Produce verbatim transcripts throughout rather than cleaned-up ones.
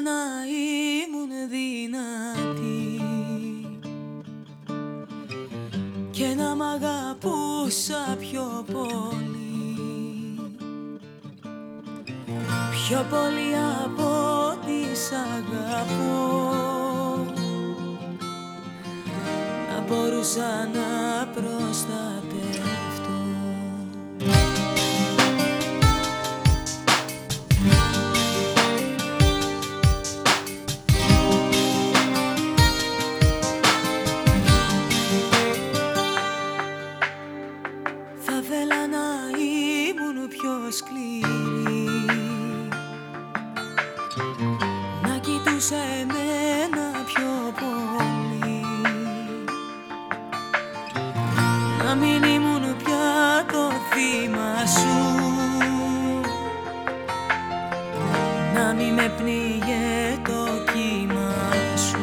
να ήμουν δυνατή και να μ' αγαπούσα πιο πολύ, πιο πολύ από ό,τι σ' αγαπώ, να μπορούσα να προστατευτώ. Θα θέλα να ήμουν πιο σκληρή, να κοιτούσα εμένα πιο πολύ, να μην ήμουν πια το θύμα σου, να μην με πνίγε το κύμα σου.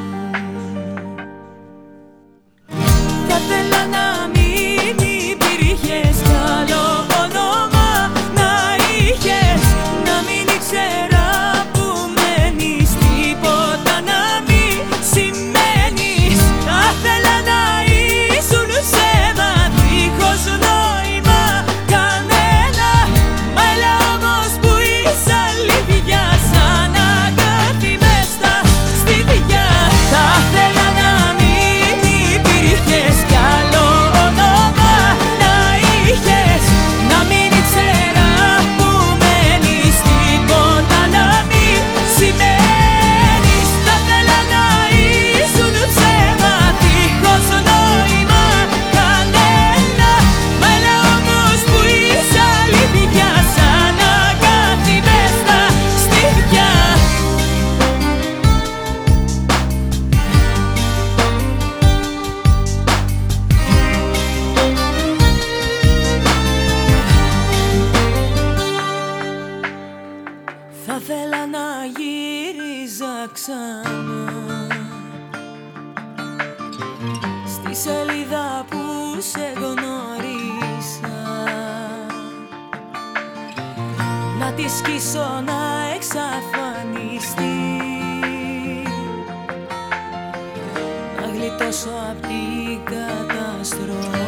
Θα θέλα να μην υπήρχες κι άλλο όνομα να είχες, να μην ήξερα που μένεις, τίποτα να μην σημαίνεις. Θα θέλα να ήσουν ψέμα, δίχως νόημα κανένα, μα έλα όμως που είσαι αλήθεια, σαν αγάπη μες στα στήθια. Θα θέλα να μην υπήρχες κι άλλο όνομα να είχες, να μην ήξερα που μένεις, τίποτα να μην σημαίνεις. Θα θέλα να ήσουν ψέμα, δίχως νόημα κανένα, μα έλα όμως που είσαι αλήθεια, σαν αγάπη μες στα στήθια. Θα θέλα να γύριζα ξανά στη σελίδα που σε γνώρισα, να τη σκίσω να εξαφανιστεί, να γλιτώσω απ' την καταστροφή.